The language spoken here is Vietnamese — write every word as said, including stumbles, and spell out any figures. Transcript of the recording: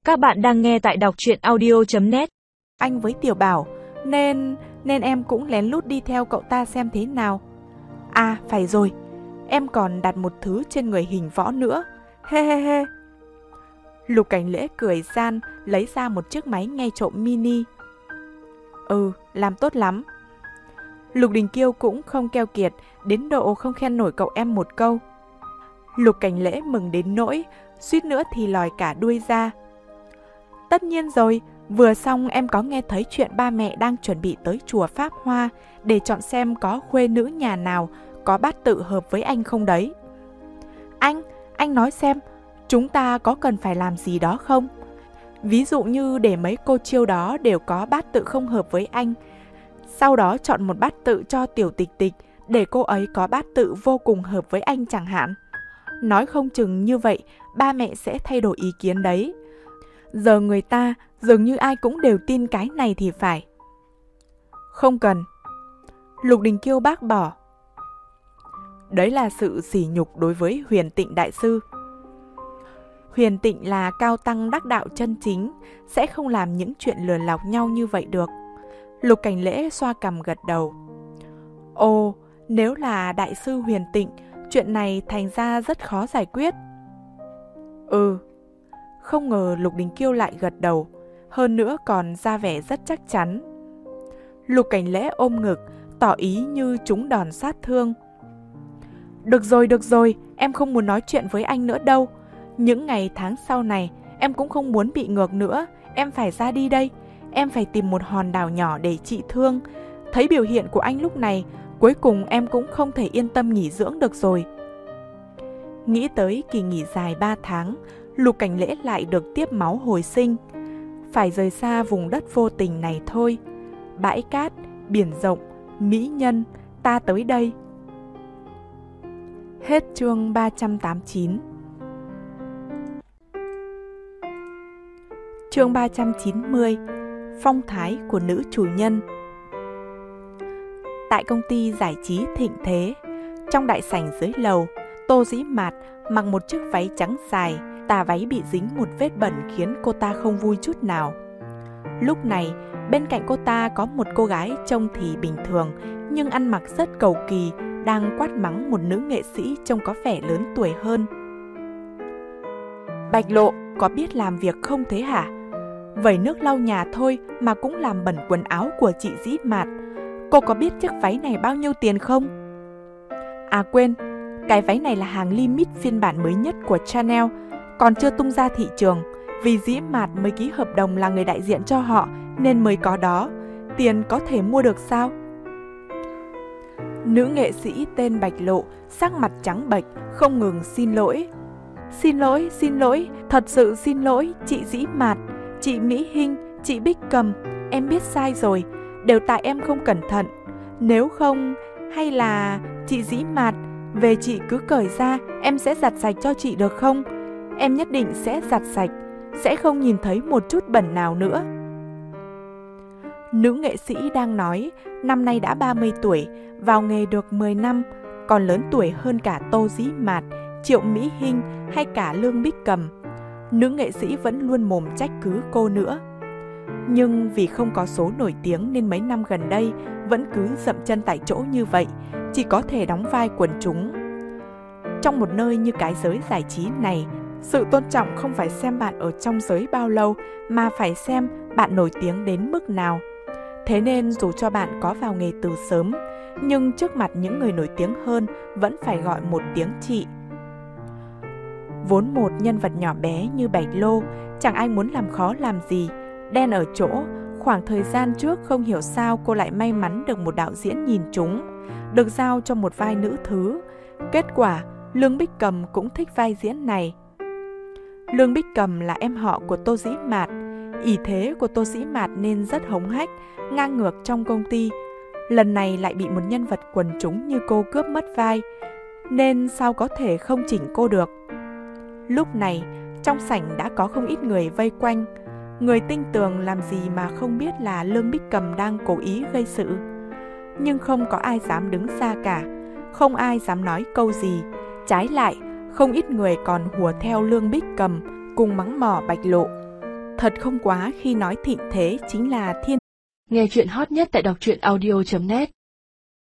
Các bạn đang nghe tại đọc truyện audio chấm net. Anh với Tiểu Bảo, nên nên em cũng lén lút đi theo cậu ta xem thế nào. À, phải rồi, em còn đặt một thứ trên người hình võ nữa. He he he. Lục Cảnh Lễ cười gian, lấy ra một chiếc máy nghe trộm mini. Ừ, làm tốt lắm. Lục Đình Kiêu cũng không keo kiệt, đến độ không khen nổi cậu em một câu. Lục Cảnh Lễ mừng đến nỗi, suýt nữa thì lòi cả đuôi ra. Tất nhiên rồi, vừa xong em có nghe thấy chuyện ba mẹ đang chuẩn bị tới chùa Pháp Hoa để chọn xem có khuê nữ nhà nào có bát tự hợp với anh không đấy. Anh, anh nói xem, chúng ta có cần phải làm gì đó không? Ví dụ như để mấy cô chiêu đó đều có bát tự không hợp với anh, sau đó chọn một bát tự cho Tiểu Tịch Tịch để cô ấy có bát tự vô cùng hợp với anh chẳng hạn. Nói không chừng như vậy, ba mẹ sẽ thay đổi ý kiến đấy. Giờ người ta dường như ai cũng đều tin cái này thì phải. Không cần. Lục Đình Kiêu bác bỏ. Đấy là sự sỉ nhục đối với Huyền Tịnh Đại Sư. Huyền Tịnh là cao tăng đắc đạo chân chính, sẽ không làm những chuyện lừa lọc nhau như vậy được. Lục Cảnh Lễ xoa cằm gật đầu. Ồ, nếu là Đại sư Huyền Tịnh, chuyện này thành ra rất khó giải quyết. Ừ. Không ngờ Lục Đình Kiêu lại gật đầu, hơn nữa còn ra vẻ rất chắc chắn. Lục Cảnh Lễ ôm ngực, tỏ ý như trúng đòn sát thương. Được rồi, được rồi, em không muốn nói chuyện với anh nữa đâu. Những ngày tháng sau này, em cũng không muốn bị ngược nữa, em phải ra đi đây. Em phải tìm một hòn đảo nhỏ để trị thương. Thấy biểu hiện của anh lúc này, cuối cùng em cũng không thể yên tâm nghỉ dưỡng được rồi. Nghĩ tới kỳ nghỉ dài ba tháng, Lục Cảnh Lễ lại được tiếp máu hồi sinh. Phải rời xa vùng đất vô tình này thôi. Bãi cát, biển rộng, mỹ nhân, ta tới đây. Hết chương ba trăm tám mươi chín. Chương ba trăm chín mươi. Phong thái của nữ chủ nhân. Tại công ty giải trí Thịnh Thế, trong đại sảnh dưới lầu, Tô Dĩ Mạt mặc một chiếc váy trắng dài, tà váy bị dính một vết bẩn khiến cô ta không vui chút nào. Lúc này, bên cạnh cô ta có một cô gái trông thì bình thường, nhưng ăn mặc rất cầu kỳ, đang quát mắng một nữ nghệ sĩ trông có vẻ lớn tuổi hơn. Bạch Lộ, có biết làm việc không thế hả? Vẩy nước lau nhà thôi mà cũng làm bẩn quần áo của chị Dĩ Mạt. Cô có biết chiếc váy này bao nhiêu tiền không? À quên, cái váy này là hàng limit phiên bản mới nhất của Chanel, còn chưa tung ra thị trường. Vì Dĩ Mạt mới ký hợp đồng là người đại diện cho họ nên mới có đó. Tiền có thể mua được sao? Nữ nghệ sĩ tên Bạch Lộ sắc mặt trắng bệch, không ngừng xin lỗi. Xin lỗi, xin lỗi, thật sự xin lỗi, chị Dĩ Mạt, chị Mỹ Hinh, chị Bích Cầm, em biết sai rồi, đều tại em không cẩn thận. Nếu không, hay là chị Dĩ Mạt, về chị cứ cởi ra, em sẽ giặt sạch cho chị được không? Em nhất định sẽ giặt sạch, sẽ không nhìn thấy một chút bẩn nào nữa. Nữ nghệ sĩ đang nói, năm nay đã ba mươi tuổi, vào nghề được mười năm, còn lớn tuổi hơn cả Tô Dĩ Mạt, Triệu Mỹ Hinh hay cả Lương Bích Cầm. Nữ nghệ sĩ vẫn luôn mồm trách cứ cô nữa. Nhưng vì không có số nổi tiếng nên mấy năm gần đây vẫn cứ dậm chân tại chỗ như vậy, chỉ có thể đóng vai quần chúng. Trong một nơi như cái giới giải trí này, sự tôn trọng không phải xem bạn ở trong giới bao lâu mà phải xem bạn nổi tiếng đến mức nào. Thế nên dù cho bạn có vào nghề từ sớm, nhưng trước mặt những người nổi tiếng hơn vẫn phải gọi một tiếng chị. Vốn một nhân vật nhỏ bé như Bạch Lô, chẳng ai muốn làm khó làm gì. Đen ở chỗ, khoảng thời gian trước không hiểu sao cô lại may mắn được một đạo diễn nhìn trúng, được giao cho một vai nữ thứ. Kết quả, Lương Bích Cầm cũng thích vai diễn này. Lương Bích Cầm là em họ của Tô Dĩ Mạt. Ỷ thế của Tô Dĩ Mạt nên rất hống hách, ngang ngược trong công ty. Lần này lại bị một nhân vật quần chúng như cô cướp mất vai, nên sao có thể không chỉnh cô được. Lúc này, trong sảnh đã có không ít người vây quanh. Người tinh tường làm gì mà không biết là Lương Bích Cầm đang cố ý gây sự. Nhưng không có ai dám đứng ra cả, không ai dám nói câu gì. Trái lại, không ít người còn hùa theo Lương Bích Cầm cùng mắng mỏ Bạch Lộ. Thật không quá khi nói thịnh thế chính là thiên. Nghe chuyện hot nhất tại đọc truyện audio chấm net.